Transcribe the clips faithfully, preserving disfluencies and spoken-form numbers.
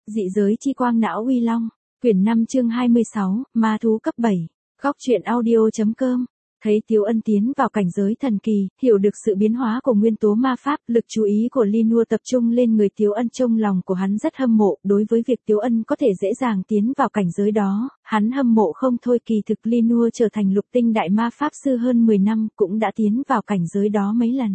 Dị giới chi quang não uy long. Quyển năm chương hai mươi sáu, ma thú cấp bảy. Góc truyện audio.com. Thấy Tiếu Ân tiến vào cảnh giới thần kỳ, hiểu được sự biến hóa của nguyên tố ma pháp, lực chú ý của Linua tập trung lên người Tiếu Ân, trong lòng của hắn rất hâm mộ, đối với việc Tiếu Ân có thể dễ dàng tiến vào cảnh giới đó, hắn hâm mộ không thôi. Kỳ thực Linua trở thành lục tinh đại ma pháp sư hơn mười năm, cũng đã tiến vào cảnh giới đó mấy lần.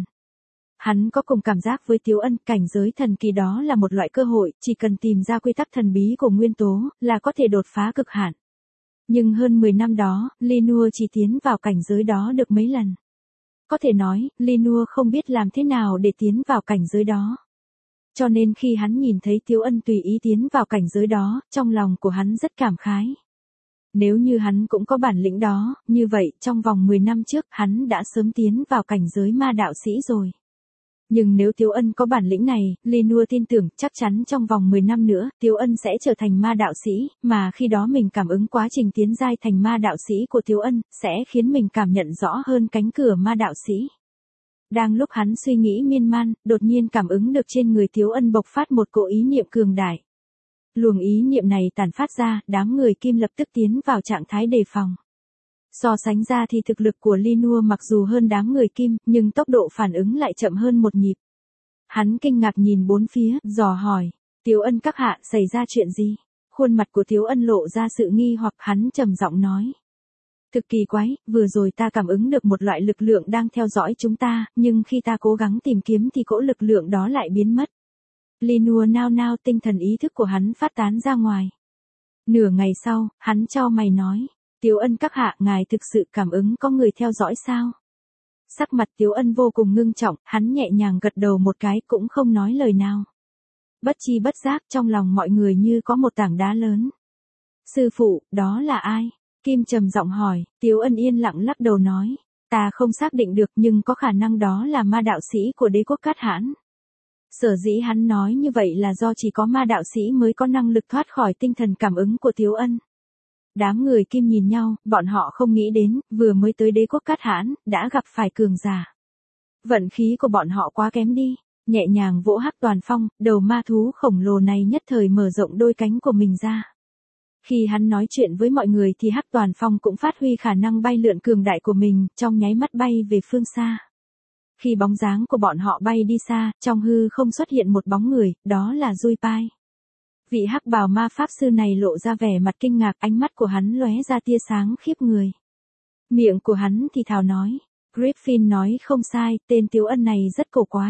Hắn có cùng cảm giác với Tiếu Ân, cảnh giới thần kỳ đó là một loại cơ hội, chỉ cần tìm ra quy tắc thần bí của nguyên tố, là có thể đột phá cực hạn. Nhưng hơn mười năm đó, Linua chỉ tiến vào cảnh giới đó được mấy lần. Có thể nói, Linua không biết làm thế nào để tiến vào cảnh giới đó. Cho nên khi hắn nhìn thấy Tiếu Ân tùy ý tiến vào cảnh giới đó, trong lòng của hắn rất cảm khái. Nếu như hắn cũng có bản lĩnh đó, như vậy trong vòng mười năm trước hắn đã sớm tiến vào cảnh giới ma đạo sĩ rồi. Nhưng nếu Tiếu Ân có bản lĩnh này, Linua tin tưởng chắc chắn trong vòng mười năm nữa, Tiếu Ân sẽ trở thành ma đạo sĩ, mà khi đó mình cảm ứng quá trình tiến giai thành ma đạo sĩ của Tiếu Ân, sẽ khiến mình cảm nhận rõ hơn cánh cửa ma đạo sĩ. Đang lúc hắn suy nghĩ miên man, đột nhiên cảm ứng được trên người Tiếu Ân bộc phát một cỗ ý niệm cường đại. Luồng ý niệm này tản phát ra, đám người Kim lập tức tiến vào trạng thái đề phòng. So sánh ra thì thực lực của Linua mặc dù hơn đám người Kim, nhưng tốc độ phản ứng lại chậm hơn một nhịp. Hắn kinh ngạc nhìn bốn phía, dò hỏi, Tiếu Ân các hạ, xảy ra chuyện gì? Khuôn mặt của Tiếu Ân lộ ra sự nghi hoặc, hắn trầm giọng nói. Thực kỳ quái, vừa rồi ta cảm ứng được một loại lực lượng đang theo dõi chúng ta, nhưng khi ta cố gắng tìm kiếm thì cỗ lực lượng đó lại biến mất. Linua nao nao, tinh thần ý thức của hắn phát tán ra ngoài. Nửa ngày sau, hắn chau mày nói. Tiếu Ân các hạ, ngài thực sự cảm ứng có người theo dõi sao? Sắc mặt Tiếu Ân vô cùng ngưng trọng, hắn nhẹ nhàng gật đầu một cái, cũng không nói lời nào. Bất chi bất giác, trong lòng mọi người như có một tảng đá lớn. Sư phụ, đó là ai? Kim trầm giọng hỏi. Tiếu Ân yên lặng lắc đầu nói. Ta không xác định được, nhưng có khả năng đó là ma đạo sĩ của đế quốc Cát Hãn. Sở dĩ hắn nói như vậy là do chỉ có ma đạo sĩ mới có năng lực thoát khỏi tinh thần cảm ứng của Tiếu Ân. Đám người Kim nhìn nhau, bọn họ không nghĩ đến, vừa mới tới đế quốc Cát Hãn, đã gặp phải cường giả. Vận khí của bọn họ quá kém đi. Nhẹ nhàng vỗ Hắc Toàn Phong, đầu ma thú khổng lồ này nhất thời mở rộng đôi cánh của mình ra. Khi hắn nói chuyện với mọi người thì Hắc Toàn Phong cũng phát huy khả năng bay lượn cường đại của mình, trong nháy mắt bay về phương xa. Khi bóng dáng của bọn họ bay đi xa, trong hư không xuất hiện một bóng người, đó là Dui Pai. Vị hắc bào ma pháp sư này lộ ra vẻ mặt kinh ngạc, ánh mắt của hắn lóe ra tia sáng khiếp người. Miệng của hắn thì thào nói, Griffin nói không sai, tên Tiếu Ân này rất cổ quái.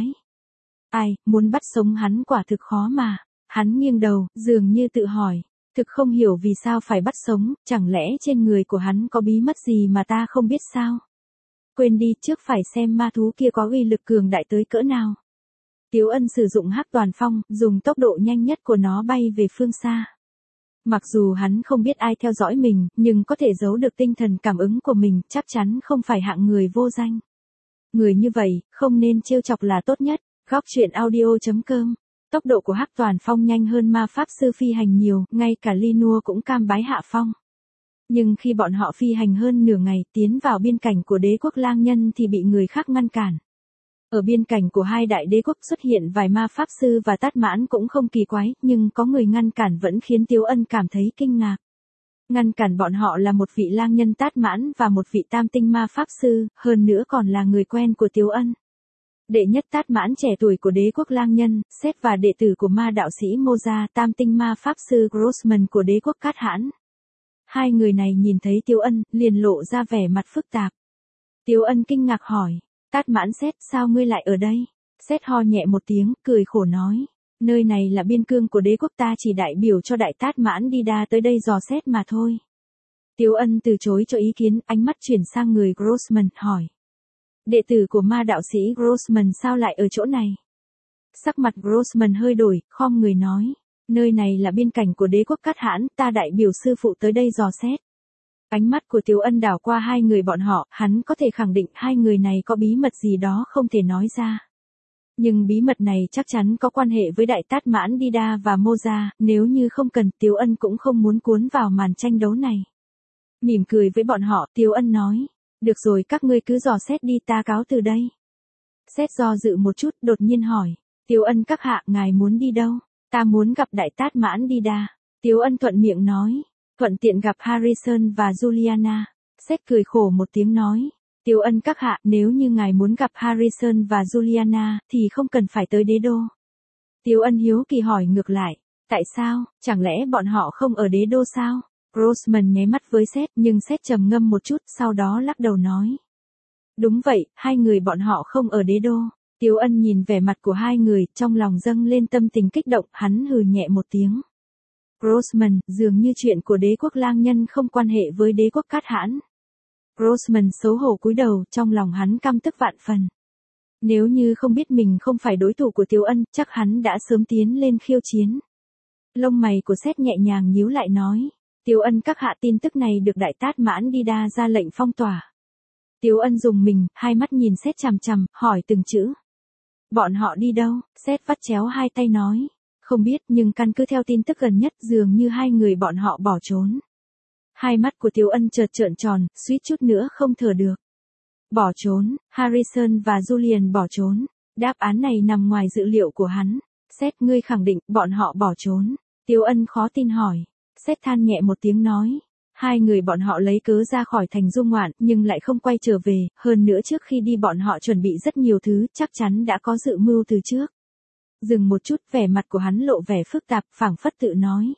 Ai, muốn bắt sống hắn quả thực khó mà. Hắn nghiêng đầu, dường như tự hỏi, thực không hiểu vì sao phải bắt sống, chẳng lẽ trên người của hắn có bí mật gì mà ta không biết sao? Quên đi, trước phải xem ma thú kia có uy lực cường đại tới cỡ nào. Tiếu Ân sử dụng Hắc Toàn Phong, dùng tốc độ nhanh nhất của nó bay về phương xa. Mặc dù hắn không biết ai theo dõi mình, nhưng có thể giấu được tinh thần cảm ứng của mình, chắc chắn không phải hạng người vô danh. Người như vậy, không nên trêu chọc là tốt nhất. Góc truyện audio.com. Tốc độ của Hắc Toàn Phong nhanh hơn ma pháp sư phi hành nhiều, ngay cả Linua cũng cam bái hạ phong. Nhưng khi bọn họ phi hành hơn nửa ngày, tiến vào biên cảnh của đế quốc lang nhân thì bị người khác ngăn cản. Ở biên cảnh của hai đại đế quốc xuất hiện vài ma pháp sư và Tát Mãn cũng không kỳ quái, nhưng có người ngăn cản vẫn khiến Tiếu Ân cảm thấy kinh ngạc. Ngăn cản bọn họ là một vị lang nhân Tát Mãn và một vị tam tinh ma pháp sư, hơn nữa còn là người quen của Tiếu Ân. Đệ nhất Tát Mãn trẻ tuổi của đế quốc lang nhân, Seth và đệ tử của ma đạo sĩ Moza, tam tinh ma pháp sư Grossman của đế quốc Cát Hãn. Hai người này nhìn thấy Tiếu Ân, liền lộ ra vẻ mặt phức tạp. Tiếu Ân kinh ngạc hỏi. Tát Mãn Seth, sao ngươi lại ở đây? Seth ho nhẹ một tiếng, cười khổ nói. Nơi này là biên cương của đế quốc, ta chỉ đại biểu cho đại Tát Mãn đi đa tới đây dò xét mà thôi. Tiếu Ân từ chối cho ý kiến, ánh mắt chuyển sang người Grossman, hỏi. Đệ tử của ma đạo sĩ Grossman sao lại ở chỗ này? Sắc mặt Grossman hơi đổi, khom người nói. Nơi này là biên cảnh của đế quốc Cát Hãn, ta đại biểu sư phụ tới đây dò xét. Ánh mắt của Tiếu Ân đảo qua hai người bọn họ, hắn có thể khẳng định hai người này có bí mật gì đó không thể nói ra. Nhưng bí mật này chắc chắn có quan hệ với đại Tát Mãn Dida và Moza, nếu như không cần, Tiếu Ân cũng không muốn cuốn vào màn tranh đấu này. Mỉm cười với bọn họ, Tiếu Ân nói, được rồi, các ngươi cứ dò xét đi, ta cáo từ đây. Seth do dự một chút, đột nhiên hỏi, Tiếu Ân các hạ, ngài muốn đi đâu? Ta muốn gặp đại tát mãn đi đa. Tiếu Ân thuận miệng nói. Thuận tiện gặp Harrison và Juliana. Seth cười khổ một tiếng nói. Tiếu Ân các hạ, nếu như ngài muốn gặp Harrison và Juliana, thì không cần phải tới đế đô. Tiếu Ân hiếu kỳ hỏi ngược lại. Tại sao, chẳng lẽ bọn họ không ở đế đô sao? Grossman nháy mắt với Seth, nhưng Seth trầm ngâm một chút, sau đó lắc đầu nói. Đúng vậy, hai người bọn họ không ở đế đô. Tiếu Ân nhìn vẻ mặt của hai người, trong lòng dâng lên tâm tình kích động, hắn hừ nhẹ một tiếng. Grossman, dường như chuyện của đế quốc lang nhân không quan hệ với đế quốc cát hãn. Grossman xấu hổ cúi đầu, trong lòng hắn căm tức vạn phần. Nếu như không biết mình không phải đối thủ của Tiếu Ân, chắc hắn đã sớm tiến lên khiêu chiến. Lông mày của Seth nhẹ nhàng nhíu lại nói. Tiếu Ân các hạ, tin tức này được đại tát mãn đi đa ra lệnh phong tỏa. Tiếu Ân dùng mình, hai mắt nhìn Seth chằm chằm, hỏi từng chữ. Bọn họ đi đâu? Seth vắt chéo hai tay nói. Không biết, nhưng căn cứ theo tin tức gần nhất, dường như hai người bọn họ bỏ trốn. Hai mắt của Tiếu Ân chợt trợn tròn, suýt chút nữa không thở được. Bỏ trốn, Harrison và Julian bỏ trốn. Đáp án này nằm ngoài dự liệu của hắn. Seth, ngươi khẳng định, bọn họ bỏ trốn. Tiếu Ân khó tin hỏi. Seth than nhẹ một tiếng nói. Hai người bọn họ lấy cớ ra khỏi thành du ngoạn, nhưng lại không quay trở về, hơn nữa trước khi đi bọn họ chuẩn bị rất nhiều thứ, chắc chắn đã có dự mưu từ trước. Dừng một chút, vẻ mặt của hắn lộ vẻ phức tạp, phảng phất tự nói.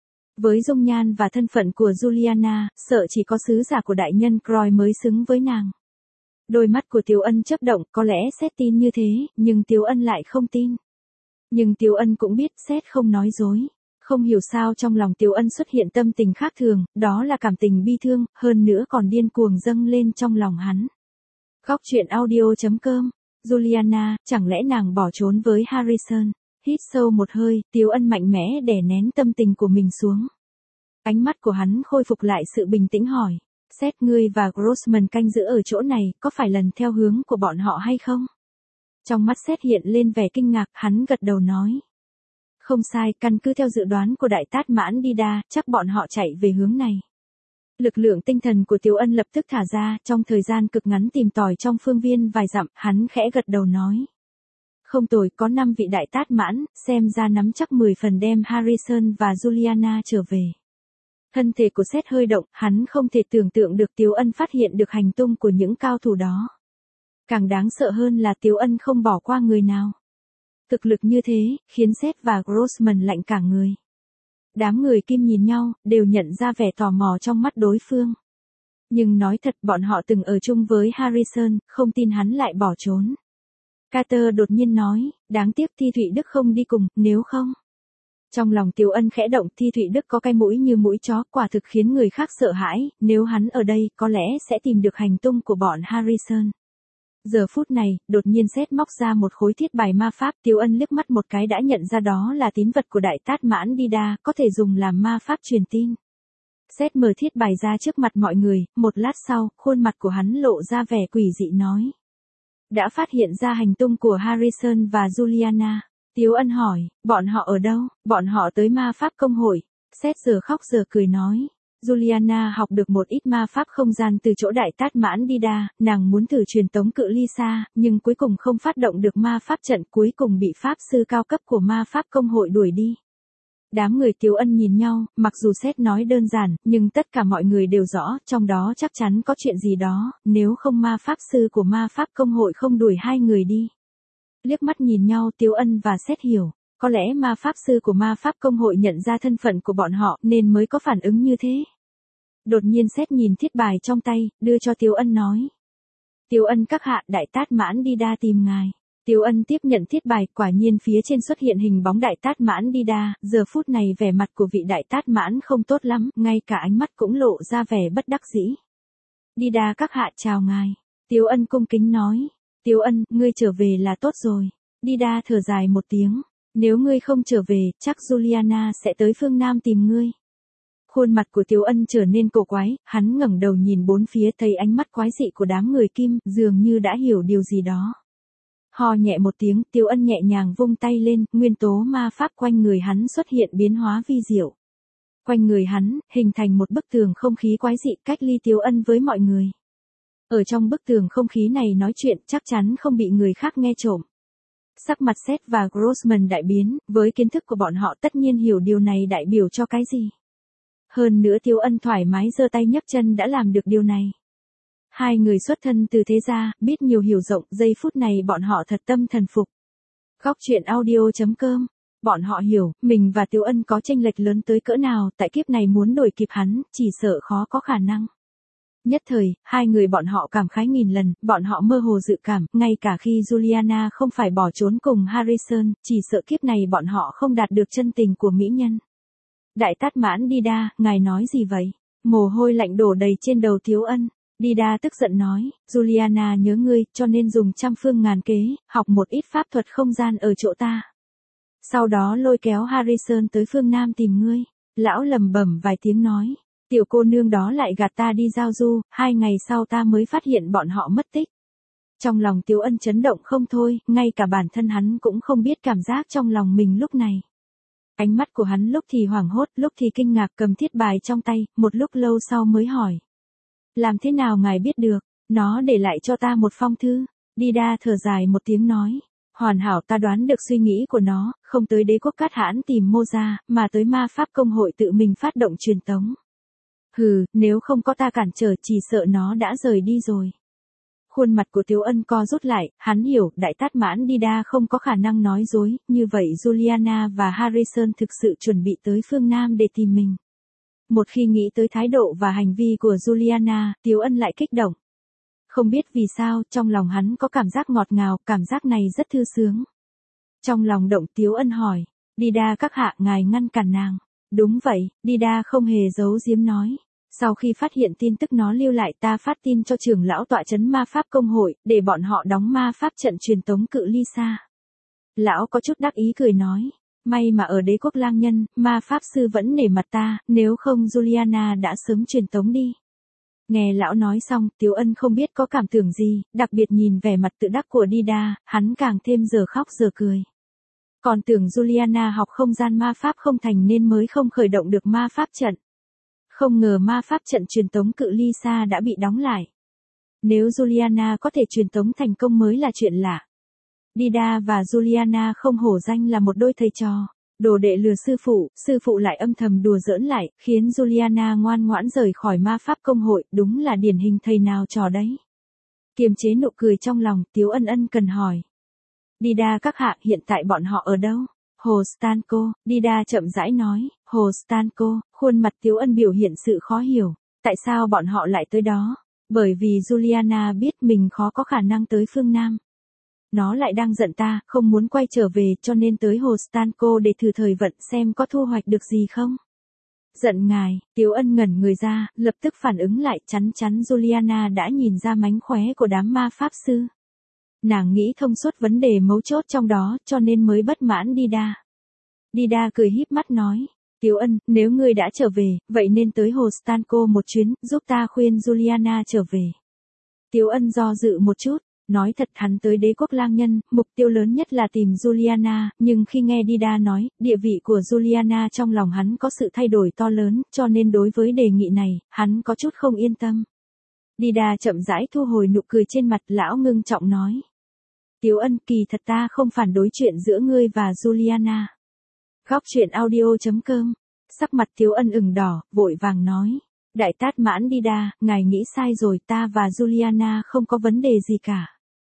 Với dung nhan và thân phận của Juliana, sợ chỉ có sứ giả của đại nhân Croy mới xứng với nàng. Đôi mắt của Tiếu Ân chớp động, có lẽ Seth tin như thế, nhưng Tiếu Ân lại không tin. Nhưng Tiếu Ân cũng biết Seth không nói dối. Không hiểu sao trong lòng Tiếu Ân xuất hiện tâm tình khác thường, đó là cảm tình bi thương, hơn nữa còn điên cuồng dâng lên trong lòng hắn. Góc truyện audio chấm com. Juliana, chẳng lẽ nàng bỏ trốn với Harrison? Hít sâu một hơi, Tiếu Ân mạnh mẽ đè nén tâm tình của mình xuống. Ánh mắt của hắn khôi phục lại sự bình tĩnh hỏi. Seth, ngươi và Grossman canh giữ ở chỗ này, có phải lần theo hướng của bọn họ hay không? Trong mắt Seth hiện lên vẻ kinh ngạc, hắn gật đầu nói. Không sai, căn cứ theo dự đoán của đại tát mãn đi đa, chắc bọn họ chạy về hướng này. Lực lượng tinh thần của Tiếu Ân lập tức thả ra, trong thời gian cực ngắn tìm tòi trong phương viên vài dặm, hắn khẽ gật đầu nói. Không tồi, có năm vị đại tát mãn, xem ra nắm chắc mười phần đem Harrison và Juliana trở về. Thân thể của Seth hơi động, hắn không thể tưởng tượng được Tiếu Ân phát hiện được hành tung của những cao thủ đó. Càng đáng sợ hơn là Tiếu Ân không bỏ qua người nào. Thực lực như thế, khiến Seth và Grossman lạnh cả người. Đám người Kim nhìn nhau, đều nhận ra vẻ tò mò trong mắt đối phương. Nhưng nói thật, bọn họ từng ở chung với Harrison, không tin hắn lại bỏ trốn. Carter đột nhiên nói, đáng tiếc Thi Thụy Đức không đi cùng, nếu không. Trong lòng Tiếu Ân khẽ động, Thi Thụy Đức có cái mũi như mũi chó, quả thực khiến người khác sợ hãi, nếu hắn ở đây, có lẽ sẽ tìm được hành tung của bọn Harrison. Giờ phút này, đột nhiên Seth móc ra một khối thiết bài ma pháp, Tiếu Ân liếc mắt một cái đã nhận ra đó là tín vật của đại tát mãn đi đa, có thể dùng làm ma pháp truyền tin. Seth mở thiết bài ra trước mặt mọi người, một lát sau, khuôn mặt của hắn lộ ra vẻ quỷ dị nói. Đã phát hiện ra hành tung của Harrison và Juliana. Tiếu Ân hỏi, bọn họ ở đâu? Bọn họ tới ma pháp công hội. Seth giờ khóc giờ cười nói. Juliana học được một ít ma pháp không gian từ chỗ đại tát mãn đi đa, nàng muốn thử truyền tống cự ly xa, nhưng cuối cùng không phát động được ma pháp trận, cuối cùng bị pháp sư cao cấp của ma pháp công hội đuổi đi. Đám người Tiếu Ân nhìn nhau, mặc dù Seth nói đơn giản, nhưng tất cả mọi người đều rõ, trong đó chắc chắn có chuyện gì đó, nếu không ma pháp sư của ma pháp công hội không đuổi hai người đi. Liếc mắt nhìn nhau, Tiếu Ân và Seth hiểu, có lẽ ma pháp sư của ma pháp công hội nhận ra thân phận của bọn họ nên mới có phản ứng như thế. Đột nhiên Seth nhìn thiết bài trong tay, đưa cho Tiếu Ân nói. Tiếu Ân các hạ, đại tát mãn đi đa tìm ngài. Tiếu Ân tiếp nhận thiết bài, quả nhiên phía trên xuất hiện hình bóng đại tát mãn đi đa, giờ phút này vẻ mặt của vị đại tát mãn không tốt lắm, ngay cả ánh mắt cũng lộ ra vẻ bất đắc dĩ. Đi đa các hạ chào ngài. Tiếu Ân cung kính nói. Tiếu Ân, ngươi trở về là tốt rồi. Đi đa thở dài một tiếng. Nếu ngươi không trở về, chắc Juliana sẽ tới phương Nam tìm ngươi. Khuôn mặt của Tiếu Ân trở nên cổ quái, hắn ngẩng đầu nhìn bốn phía thấy ánh mắt quái dị của đám người Kim, dường như đã hiểu điều gì đó. Ho nhẹ một tiếng, Tiếu Ân nhẹ nhàng vung tay lên, nguyên tố ma pháp quanh người hắn xuất hiện biến hóa vi diệu. Quanh người hắn, hình thành một bức tường không khí quái dị cách ly Tiếu Ân với mọi người. Ở trong bức tường không khí này nói chuyện chắc chắn không bị người khác nghe trộm. Sắc mặt Seth và Grossman đại biến, với kiến thức của bọn họ tất nhiên hiểu điều này đại biểu cho cái gì. Hơn nữa Tiếu Ân thoải mái giơ tay nhấc chân đã làm được điều này. Hai người xuất thân từ thế gia, biết nhiều hiểu rộng, giây phút này bọn họ thật tâm thần phục. Góc truyện audio.com. Bọn họ hiểu, mình và Tiếu Ân có chênh lệch lớn tới cỡ nào, tại kiếp này muốn đổi kịp hắn, chỉ sợ khó có khả năng. Nhất thời, hai người bọn họ cảm khái nghìn lần, bọn họ mơ hồ dự cảm, ngay cả khi Juliana không phải bỏ trốn cùng Harrison, chỉ sợ kiếp này bọn họ không đạt được chân tình của mỹ nhân. Đại Tát Mãn Dida, ngài nói gì vậy? Mồ hôi lạnh đổ đầy trên đầu Tiếu Ân. Dida tức giận nói, Juliana nhớ ngươi, cho nên dùng trăm phương ngàn kế, học một ít pháp thuật không gian ở chỗ ta. Sau đó lôi kéo Harrison tới phương Nam tìm ngươi. Lão lầm bẩm vài tiếng nói, tiểu cô nương đó lại gạt ta đi giao du, hai ngày sau ta mới phát hiện bọn họ mất tích. Trong lòng Tiếu Ân chấn động không thôi, ngay cả bản thân hắn cũng không biết cảm giác trong lòng mình lúc này. Ánh mắt của hắn lúc thì hoảng hốt, lúc thì kinh ngạc cầm thiết bài trong tay, một lúc lâu sau mới hỏi. Làm thế nào ngài biết được, nó để lại cho ta một phong thư. Dida thở dài một tiếng nói. Hoàn hảo ta đoán được suy nghĩ của nó, không tới đế quốc Cát Hãn tìm Mô gia, mà tới ma pháp công hội tự mình phát động truyền tống. Hừ, nếu không có ta cản trở chỉ sợ nó đã rời đi rồi. Khuôn mặt của Tiếu Ân co rút lại, hắn hiểu, Đại Tát Mãn Dida không có khả năng nói dối, như vậy Juliana và Harrison thực sự chuẩn bị tới phương Nam để tìm mình. Một khi nghĩ tới thái độ và hành vi của Juliana, Tiếu Ân lại kích động. Không biết vì sao, trong lòng hắn có cảm giác ngọt ngào, cảm giác này rất thư sướng. Trong lòng động Tiếu Ân hỏi, Dida các hạ ngài ngăn cản nàng. Đúng vậy, Dida không hề giấu giếm nói. Sau khi phát hiện tin tức nó lưu lại ta phát tin cho trưởng lão tọa trấn ma pháp công hội, để bọn họ đóng ma pháp trận truyền tống cự ly xa. Lão có chút đắc ý cười nói, may mà ở đế quốc lang nhân, ma pháp sư vẫn nể mặt ta, nếu không Juliana đã sớm truyền tống đi. Nghe lão nói xong, Tiếu Ân không biết có cảm tưởng gì, đặc biệt nhìn vẻ mặt tự đắc của Dida, hắn càng thêm giờ khóc giờ cười. Còn tưởng Juliana học không gian ma pháp không thành nên mới không khởi động được ma pháp trận. Không ngờ ma pháp trận truyền tống cự ly xa đã bị đóng lại. Nếu Juliana có thể truyền tống thành công mới là chuyện lạ. Dida và Juliana không hổ danh là một đôi thầy trò. Đồ đệ lừa sư phụ, sư phụ lại âm thầm đùa giỡn lại, khiến Juliana ngoan ngoãn rời khỏi ma pháp công hội, đúng là điển hình thầy nào trò đấy. Kiềm chế nụ cười trong lòng, Tiếu Ân ân cần hỏi. Dida các hạ, hiện tại bọn họ ở đâu? Hồ Stanco, Dida chậm rãi nói, Hồ Stanco, khuôn mặt Tiếu Ân biểu hiện sự khó hiểu. Tại sao bọn họ lại tới đó? Bởi vì Juliana biết mình khó có khả năng tới phương Nam. Nó lại đang giận ta, không muốn quay trở về cho nên tới Hồ Stanco để thử thời vận xem có thu hoạch được gì không. Giận ngài, Tiếu Ân ngẩn người ra, lập tức phản ứng lại chắn chắn Juliana đã nhìn ra mánh khóe của đám ma pháp sư. Nàng nghĩ thông suốt vấn đề mấu chốt trong đó cho nên mới bất mãn Dida. Dida cười híp mắt nói, Tiếu Ân, nếu ngươi đã trở về, vậy nên tới Hồ Stanco một chuyến, giúp ta khuyên Juliana trở về. Tiếu Ân do dự một chút. Nói thật hắn tới đế quốc lang nhân, mục tiêu lớn nhất là tìm Juliana, nhưng khi nghe Dida nói, địa vị của Juliana trong lòng hắn có sự thay đổi to lớn, cho nên đối với đề nghị này, hắn có chút không yên tâm. Dida chậm rãi thu hồi nụ cười trên mặt, lão ngưng trọng nói. Tiếu Ân, kỳ thật ta không phản đối chuyện giữa ngươi và Juliana. Góc truyện audio.com. Sắc mặt Tiếu Ân ửng đỏ, vội vàng nói. Đại Tát Mãn Dida, ngài nghĩ sai rồi, ta và Juliana không có vấn đề gì cả.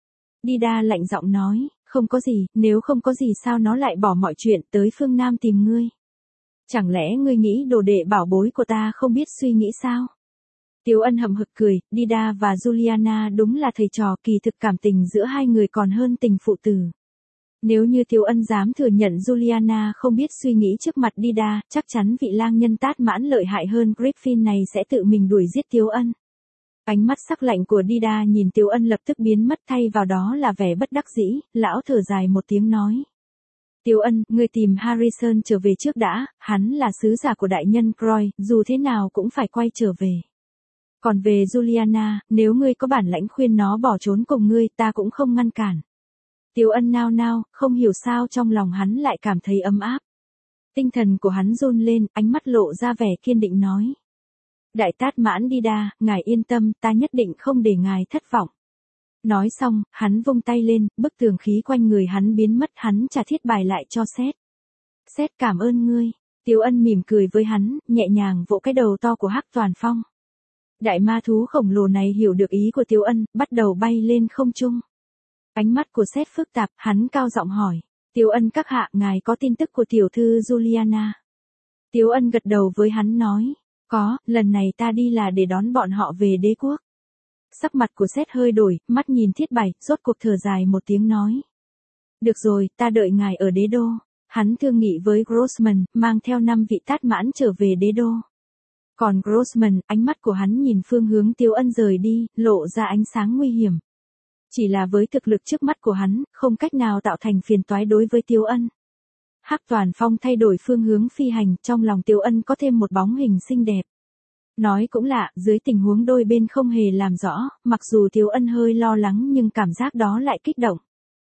Dida lạnh giọng nói, không có gì, nếu không có gì sao nó lại bỏ mọi chuyện tới phương Nam tìm ngươi. Chẳng lẽ ngươi nghĩ đồ đệ bảo bối của ta không biết suy nghĩ sao? Tiếu Ân hậm hực cười, Dida và Juliana đúng là thầy trò, kỳ thực cảm tình giữa hai người còn hơn tình phụ tử. Nếu như Tiếu Ân dám thừa nhận Juliana không biết suy nghĩ trước mặt Dida, chắc chắn vị lang nhân Tát Mãn lợi hại hơn Griffin này sẽ tự mình đuổi giết Tiếu Ân. Ánh mắt sắc lạnh của Dida nhìn Tiếu Ân lập tức biến mất, thay vào đó là vẻ bất đắc dĩ, lão thở dài một tiếng nói. Tiếu Ân, ngươi tìm Harrison trở về trước đã, hắn là sứ giả của đại nhân Croy, dù thế nào cũng phải quay trở về. Còn về Juliana, nếu ngươi có bản lãnh khuyên nó bỏ trốn cùng ngươi, ta cũng không ngăn cản. Tiếu Ân nao nao, không hiểu sao trong lòng hắn lại cảm thấy ấm áp. Tinh thần của hắn run lên, ánh mắt lộ ra vẻ kiên định nói. Đại Tát Mãn Dida, ngài yên tâm, ta nhất định không để ngài thất vọng. Nói xong, hắn vung tay lên, bức tường khí quanh người hắn biến mất, hắn trả thiết bài lại cho Seth. Seth cảm ơn ngươi. Tiếu Ân mỉm cười với hắn, nhẹ nhàng vỗ cái đầu to của Hắc Toàn Phong. Đại ma thú khổng lồ này hiểu được ý của Tiếu Ân, bắt đầu bay lên không trung. Ánh mắt của Seth phức tạp, hắn cao giọng hỏi. Tiếu Ân các hạ, ngài có tin tức của tiểu thư Juliana? Tiếu Ân gật đầu với hắn nói. Có, lần này ta đi là để đón bọn họ về đế quốc. Sắc mặt của Seth hơi đổi, mắt nhìn thiết bài, rốt cuộc thở dài một tiếng nói. Được rồi, ta đợi ngài ở đế đô. Hắn thương nghị với Grossman, mang theo năm vị tát mãn trở về đế đô. Còn Grossman, ánh mắt của hắn nhìn phương hướng Tiếu Ân rời đi, lộ ra ánh sáng nguy hiểm. Chỉ là với thực lực trước mắt của hắn, không cách nào tạo thành phiền toái đối với Tiếu Ân. Hắc Toàn Phong thay đổi phương hướng phi hành, trong lòng Tiếu Ân có thêm một bóng hình xinh đẹp. Nói cũng lạ, dưới tình huống đôi bên không hề làm rõ, mặc dù Tiếu Ân hơi lo lắng nhưng cảm giác đó lại kích động.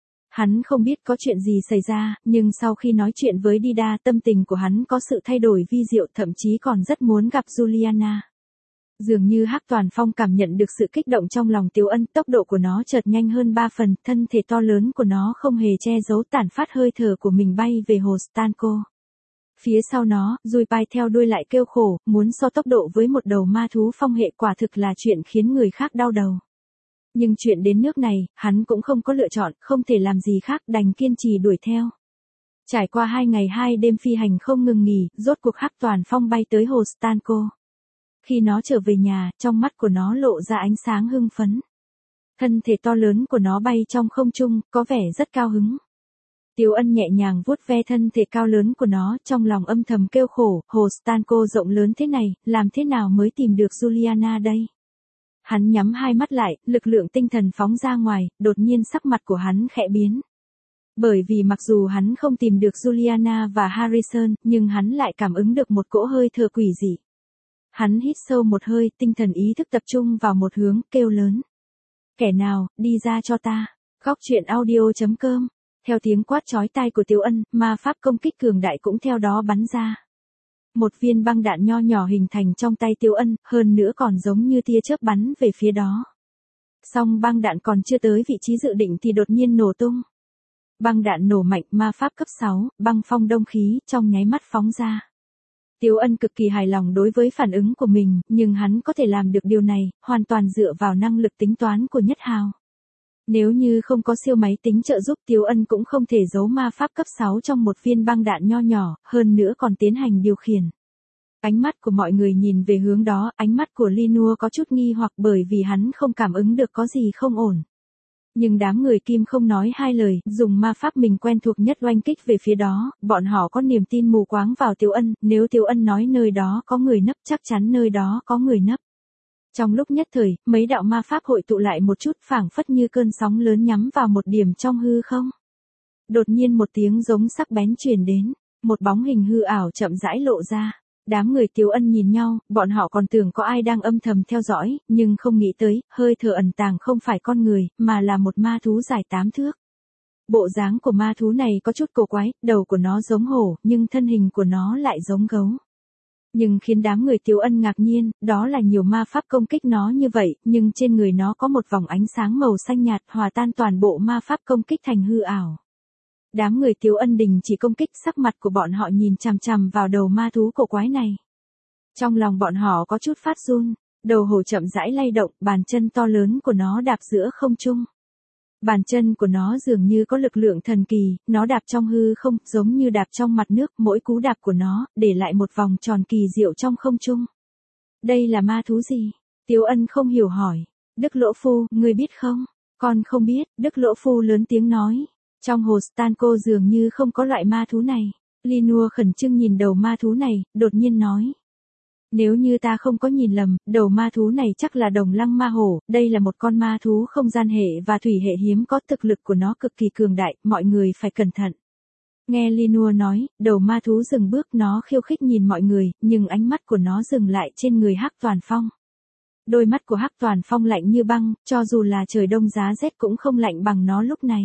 Hắn không biết có chuyện gì xảy ra, nhưng sau khi nói chuyện với Dida, tâm tình của hắn có sự thay đổi vi diệu, thậm chí còn rất muốn gặp Juliana. Dường như Hắc Toàn Phong cảm nhận được sự kích động trong lòng Tiếu Ân, tốc độ của nó chợt nhanh hơn ba phần, thân thể to lớn của nó không hề che giấu tản phát hơi thở của mình bay về hồ Stanko. Phía sau nó, Dui Pai theo đuôi lại kêu khổ, muốn so tốc độ với một đầu ma thú phong hệ quả thực là chuyện khiến người khác đau đầu. Nhưng chuyện đến nước này, hắn cũng không có lựa chọn, không thể làm gì khác, đành kiên trì đuổi theo. Trải qua hai ngày hai đêm phi hành không ngừng nghỉ, rốt cuộc Hắc Toàn Phong bay tới hồ Stanko. Khi nó trở về nhà, trong mắt của nó lộ ra ánh sáng hưng phấn. Thân thể to lớn của nó bay trong không trung, có vẻ rất cao hứng. Tiếu Ân nhẹ nhàng vuốt ve thân thể cao lớn của nó, trong lòng âm thầm kêu khổ, hồ Stanko rộng lớn thế này, làm thế nào mới tìm được Juliana đây? Hắn nhắm hai mắt lại, lực lượng tinh thần phóng ra ngoài, đột nhiên sắc mặt của hắn khẽ biến. Bởi vì mặc dù hắn không tìm được Juliana và Harrison, nhưng hắn lại cảm ứng được một cỗ hơi thở quỷ dị. Hắn hít sâu một hơi, tinh thần ý thức tập trung vào một hướng, kêu lớn. Kẻ nào, đi ra cho ta. Góc truyện audio chấm com. Theo tiếng quát chói tai của Tiếu Ân, ma pháp công kích cường đại cũng theo đó bắn ra. Một viên băng đạn nho nhỏ hình thành trong tay Tiếu Ân, hơn nữa còn giống như tia chớp bắn về phía đó. Song băng đạn còn chưa tới vị trí dự định thì đột nhiên nổ tung. Băng đạn nổ mạnh, ma pháp cấp sáu, băng phong đông khí, trong nháy mắt phóng ra. Tiếu Ân cực kỳ hài lòng đối với phản ứng của mình, nhưng hắn có thể làm được điều này, hoàn toàn dựa vào năng lực tính toán của Nhất Hào. Nếu như không có siêu máy tính trợ giúp, Tiếu Ân cũng không thể giấu ma pháp cấp sáu trong một viên băng đạn nho nhỏ, hơn nữa còn tiến hành điều khiển. Ánh mắt của mọi người nhìn về hướng đó, ánh mắt của Linua có chút nghi hoặc bởi vì hắn không cảm ứng được có gì không ổn. Nhưng đám người Kim không nói hai lời, dùng ma pháp mình quen thuộc nhất oanh kích về phía đó, bọn họ có niềm tin mù quáng vào Tiếu Ân, nếu Tiếu Ân nói nơi đó có người nấp, chắc chắn nơi đó có người nấp. Trong lúc nhất thời, mấy đạo ma pháp hội tụ lại một chút, phảng phất như cơn sóng lớn nhắm vào một điểm trong hư không. Đột nhiên một tiếng giống sắc bén truyền đến, một bóng hình hư ảo chậm rãi lộ ra. Đám người Tiếu Ân nhìn nhau, bọn họ còn tưởng có ai đang âm thầm theo dõi, nhưng không nghĩ tới, hơi thở ẩn tàng không phải con người, mà là một ma thú dài tám thước. Bộ dáng của ma thú này có chút cổ quái, đầu của nó giống hổ, nhưng thân hình của nó lại giống gấu. Nhưng khiến đám người Tiếu Ân ngạc nhiên, đó là nhiều ma pháp công kích nó như vậy, nhưng trên người nó có một vòng ánh sáng màu xanh nhạt hòa tan toàn bộ ma pháp công kích thành hư ảo. Đám người Tiếu Ân đình chỉ công kích, sắc mặt của bọn họ nhìn chằm chằm vào đầu ma thú cổ quái này. Trong lòng bọn họ có chút phát run, đầu hổ chậm rãi lay động, bàn chân to lớn của nó đạp giữa không trung. Bàn chân của nó dường như có lực lượng thần kỳ, nó đạp trong hư không, giống như đạp trong mặt nước, mỗi cú đạp của nó, để lại một vòng tròn kỳ diệu trong không trung. Đây là ma thú gì? Tiếu Ân không hiểu hỏi. Đức Lỗ Phu, ngươi biết không? Con không biết, Đức Lỗ Phu lớn tiếng nói. Trong hồ Stanko dường như không có loại ma thú này. Linua khẩn trương nhìn đầu ma thú này, đột nhiên nói. Nếu như ta không có nhìn lầm, đầu ma thú này chắc là đồng lăng ma hổ, đây là một con ma thú không gian hệ và thủy hệ hiếm có, thực lực của nó cực kỳ cường đại, mọi người phải cẩn thận. Nghe Linua nói, đầu ma thú dừng bước, nó khiêu khích nhìn mọi người, nhưng ánh mắt của nó dừng lại trên người Hắc Toàn Phong. Đôi mắt của Hắc Toàn Phong lạnh như băng, cho dù là trời đông giá rét cũng không lạnh bằng nó lúc này.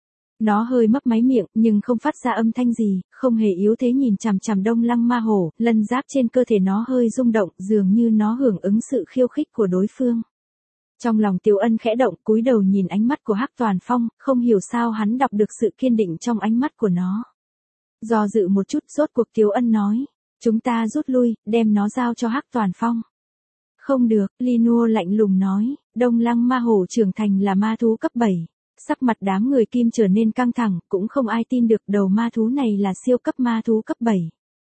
Nó hơi mấp máy miệng, nhưng không phát ra âm thanh gì, không hề yếu thế nhìn chằm chằm đông lăng ma hổ, lân giáp trên cơ thể nó hơi rung động, dường như nó hưởng ứng sự khiêu khích của đối phương. Trong lòng Tiếu Ân khẽ động, cúi đầu nhìn ánh mắt của Hắc Toàn Phong, không hiểu sao hắn đọc được sự kiên định trong ánh mắt của nó. Do dự một chút, rốt cuộc Tiếu Ân nói, chúng ta rút lui, đem nó giao cho Hắc Toàn Phong. Không được, Linua lạnh lùng nói, Đông Lăng ma hổ trưởng thành là ma thú cấp bảy. Sắc mặt đám người Kim trở nên căng thẳng, cũng không ai tin được đầu ma thú này là siêu cấp ma thú cấp bảy.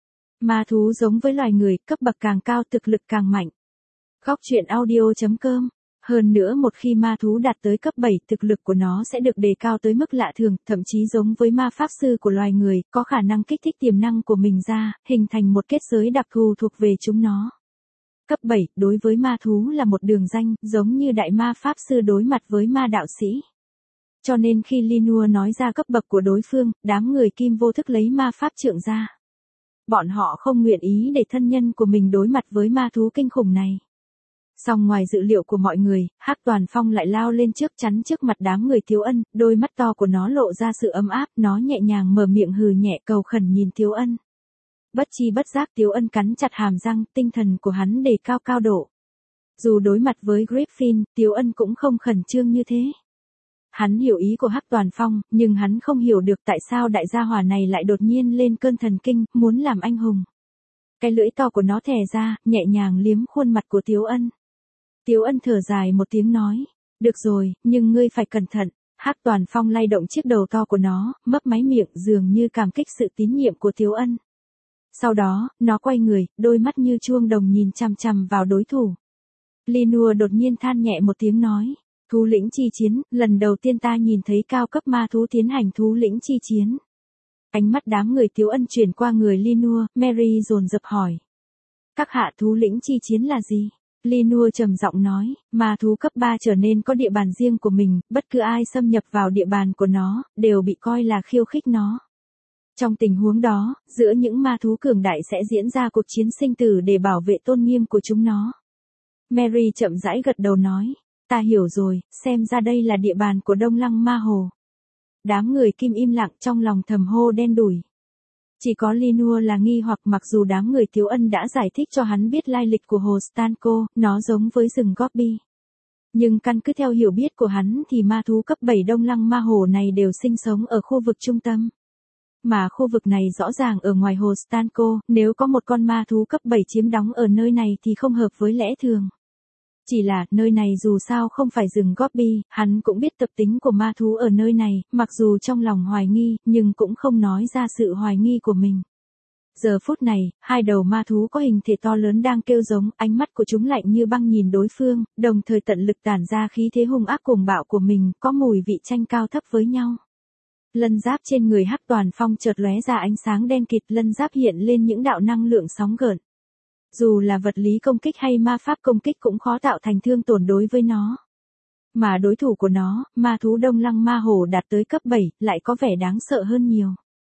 Ma thú giống với loài người, cấp bậc càng cao thực lực càng mạnh. Góc truyện audio chấm com. Hơn nữa một khi ma thú đạt tới cấp bảy, thực lực của nó sẽ được đề cao tới mức lạ thường, thậm chí giống với ma pháp sư của loài người, có khả năng kích thích tiềm năng của mình ra, hình thành một kết giới đặc thù thuộc về chúng nó. Cấp bảy, đối với ma thú là một đường ranh, giống như đại ma pháp sư đối mặt với ma đạo sĩ. Cho nên khi Linua nói ra cấp bậc của đối phương, đám người Kim vô thức lấy ma pháp trượng ra. Bọn họ không nguyện ý để thân nhân của mình đối mặt với ma thú kinh khủng này. Song ngoài dự liệu của mọi người, Hắc Toàn Phong lại lao lên trước chắn trước mặt đám người Tiếu Ân, đôi mắt to của nó lộ ra sự ấm áp, nó nhẹ nhàng mở miệng hừ nhẹ cầu khẩn nhìn Tiếu Ân. Bất chi bất giác Tiếu Ân cắn chặt hàm răng, tinh thần của hắn đề cao cao độ. Dù đối mặt với Griffin, Tiếu Ân cũng không khẩn trương như thế. Hắn hiểu ý của Hắc Toàn Phong, nhưng hắn không hiểu được tại sao đại gia hỏa này lại đột nhiên lên cơn thần kinh, muốn làm anh hùng. Cái lưỡi to của nó thè ra, nhẹ nhàng liếm khuôn mặt của Tiếu Ân. Tiếu Ân thở dài một tiếng nói, được rồi, nhưng ngươi phải cẩn thận. Hắc Toàn Phong lay động chiếc đầu to của nó, mấp máy miệng dường như cảm kích sự tín nhiệm của Tiếu Ân. Sau đó, nó quay người, đôi mắt như chuông đồng nhìn chằm chằm vào đối thủ. Linua đột nhiên than nhẹ một tiếng nói, thú lĩnh chi chiến, lần đầu tiên ta nhìn thấy cao cấp ma thú tiến hành thú lĩnh chi chiến. Ánh mắt đám người Tiếu Ân chuyển qua người Linua, Mary dồn dập hỏi. Các hạ thú lĩnh chi chiến là gì? Linua trầm giọng nói, ma thú cấp ba trở nên có địa bàn riêng của mình, bất cứ ai xâm nhập vào địa bàn của nó, đều bị coi là khiêu khích nó. Trong tình huống đó, giữa những ma thú cường đại sẽ diễn ra cuộc chiến sinh tử để bảo vệ tôn nghiêm của chúng nó. Mary chậm rãi gật đầu nói, ta hiểu rồi, xem ra đây là địa bàn của Đông Lăng ma hồ. Đám người Kim im lặng trong lòng thầm hô đen đủi. Chỉ có Linua là nghi hoặc mặc dù đám người Tiếu Ân đã giải thích cho hắn biết lai lịch của hồ Stanco, nó giống với rừng Gobi. Nhưng căn cứ theo hiểu biết của hắn thì ma thú cấp bảy Đông Lăng ma hồ này đều sinh sống ở khu vực trung tâm. Mà khu vực này rõ ràng ở ngoài hồ Stanco, nếu có một con ma thú cấp bảy chiếm đóng ở nơi này thì không hợp với lẽ thường. Chỉ là, nơi này dù sao không phải rừng Gobi, hắn cũng biết tập tính của ma thú ở nơi này, mặc dù trong lòng hoài nghi, nhưng cũng không nói ra sự hoài nghi của mình. Giờ phút này, hai đầu ma thú có hình thể to lớn đang kêu giống, ánh mắt của chúng lạnh như băng nhìn đối phương, đồng thời tận lực tản ra khí thế hung ác cuồng bạo của mình, có mùi vị tranh cao thấp với nhau. Lân giáp trên người Hắc Toàn Phong chợt lóe ra ánh sáng đen kịt, lân giáp hiện lên những đạo năng lượng sóng gợn. Dù là vật lý công kích hay ma pháp công kích cũng khó tạo thành thương tổn đối với nó. Mà đối thủ của nó, ma thú Đông Lăng ma hổ đạt tới cấp bảy, lại có vẻ đáng sợ hơn nhiều.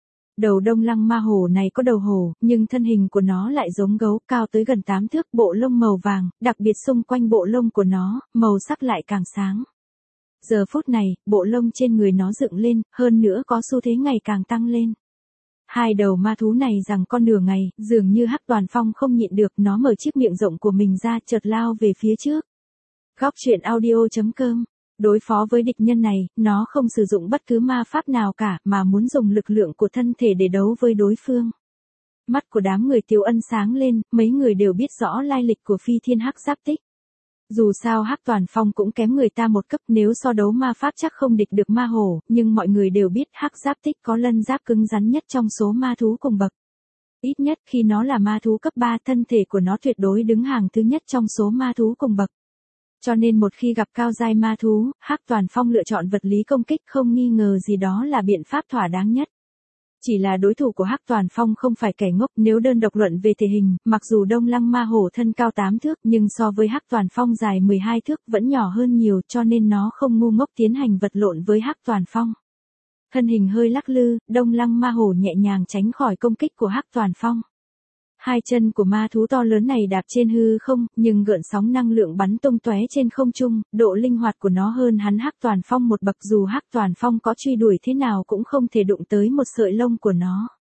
Đầu Đông Lăng ma hổ này có đầu hổ, nhưng thân hình của nó lại giống gấu, cao tới gần tám thước, bộ lông màu vàng, đặc biệt xung quanh bộ lông của nó, màu sắc lại càng sáng. Giờ phút này, bộ lông trên người nó dựng lên, hơn nữa có xu thế ngày càng tăng lên. Hai đầu ma thú này rằng con nửa ngày, dường như Hắc Toàn Phong không nhịn được, nó mở chiếc miệng rộng của mình ra chợt lao về phía trước. Góc truyện audio chấm com. Đối phó với địch nhân này, nó không sử dụng bất cứ ma pháp nào cả, mà muốn dùng lực lượng của thân thể để đấu với đối phương. Mắt của đám người Tiếu Ân sáng lên, mấy người đều biết rõ lai lịch của phi thiên hắc giáp tích. Dù sao Hắc Toàn Phong cũng kém người ta một cấp, nếu so đấu ma pháp chắc không địch được ma hổ, nhưng mọi người đều biết hắc giáp tích có lân giáp cứng rắn nhất trong số ma thú cùng bậc. Ít nhất khi nó là ma thú cấp ba, thân thể của nó tuyệt đối đứng hàng thứ nhất trong số ma thú cùng bậc. Cho nên một khi gặp cao giai ma thú, Hắc Toàn Phong lựa chọn vật lý công kích không nghi ngờ gì đó là biện pháp thỏa đáng nhất. Chỉ là đối thủ của Hắc Toàn Phong không phải kẻ ngốc, nếu đơn độc luận về thể hình, mặc dù Đông Lăng ma hổ thân cao tám thước nhưng so với Hắc Toàn Phong dài mười hai thước vẫn nhỏ hơn nhiều, cho nên nó không ngu ngốc tiến hành vật lộn với Hắc Toàn Phong. Thân hình hơi lắc lư, Đông Lăng ma hổ nhẹ nhàng tránh khỏi công kích của Hắc Toàn Phong. Hai chân của ma thú to lớn này đạp trên hư không, nhưng gợn sóng năng lượng bắn tung tóe trên không trung, độ linh hoạt của nó hơn hắn Hắc Toàn Phong một bậc, dù Hắc Toàn Phong có truy đuổi thế nào cũng không thể đụng tới một sợi lông của nó.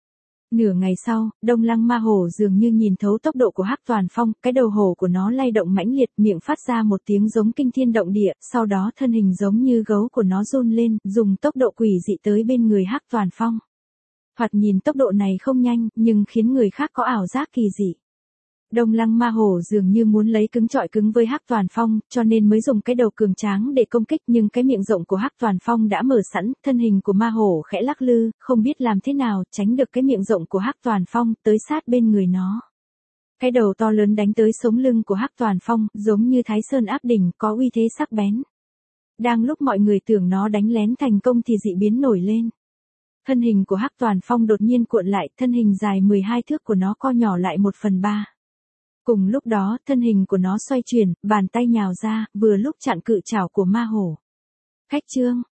Nửa ngày sau, Đông Lăng ma hổ dường như nhìn thấu tốc độ của Hắc Toàn Phong, cái đầu hổ của nó lay động mãnh liệt, miệng phát ra một tiếng giống kinh thiên động địa, sau đó thân hình giống như gấu của nó run lên, dùng tốc độ quỷ dị tới bên người Hắc Toàn Phong. Thoạt nhìn tốc độ này không nhanh, nhưng khiến người khác có ảo giác kỳ dị. Đông Lăng ma hổ dường như muốn lấy cứng trọi cứng với Hắc Toàn Phong, cho nên mới dùng cái đầu cường tráng để công kích, nhưng cái miệng rộng của Hắc Toàn Phong đã mở sẵn, thân hình của ma hổ khẽ lắc lư, không biết làm thế nào tránh được cái miệng rộng của Hắc Toàn Phong tới sát bên người nó. Cái đầu to lớn đánh tới sống lưng của Hắc Toàn Phong, giống như Thái Sơn áp đỉnh, có uy thế sắc bén. Đang lúc mọi người tưởng nó đánh lén thành công thì dị biến nổi lên. Thân hình của Hắc Toàn Phong đột nhiên cuộn lại, thân hình dài mười hai thước của nó co nhỏ lại một phần ba. Cùng lúc đó, thân hình của nó xoay chuyển, bàn tay nhào ra, vừa lúc chặn cự chảo của ma hổ. Khách trương,